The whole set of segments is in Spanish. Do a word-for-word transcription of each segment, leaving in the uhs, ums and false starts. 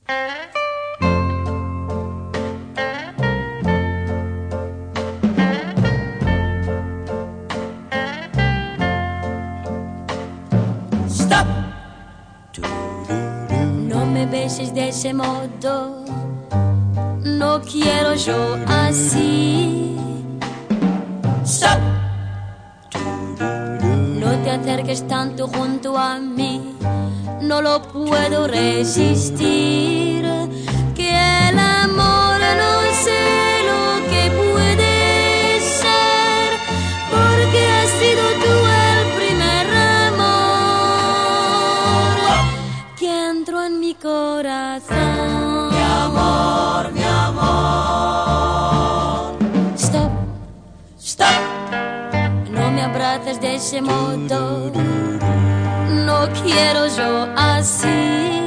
Stop. No me beses de ese modo, no quiero yo así. Stop. No te acerques tanto junto a mí, no lo puedo resistir. Que el amor no sé lo que puede ser, porque has sido tú el primer amor que entró en mi corazón. Mi amor, mi amor. Stop, stop. No me abraces de ese modo, no quiero yo así.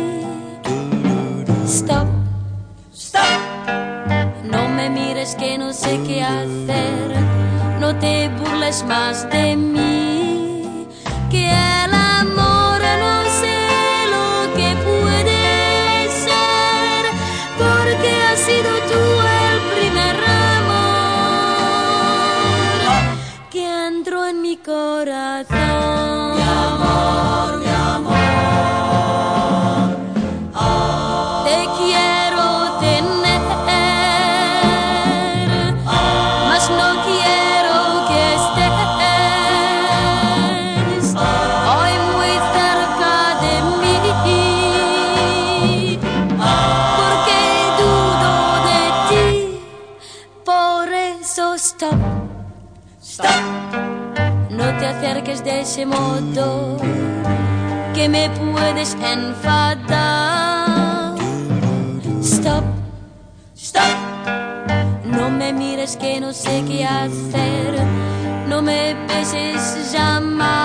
Stop, Stop. no me mires que no sé qué hacer, no te burles más de mí. Que el amor no sé lo que puede ser, porque has sido tú el primer amor que entró en mi corazón. Mi amor, mi amor. Te quiero tener, mas no quiero que estés hoy muy cerca de mí, porque dudo de ti. Por eso stop, Stop. no te acerques de ese modo, que me puedes enfadar. Stop, Stop. no me mires que no sé qué hacer, no me beses jamás.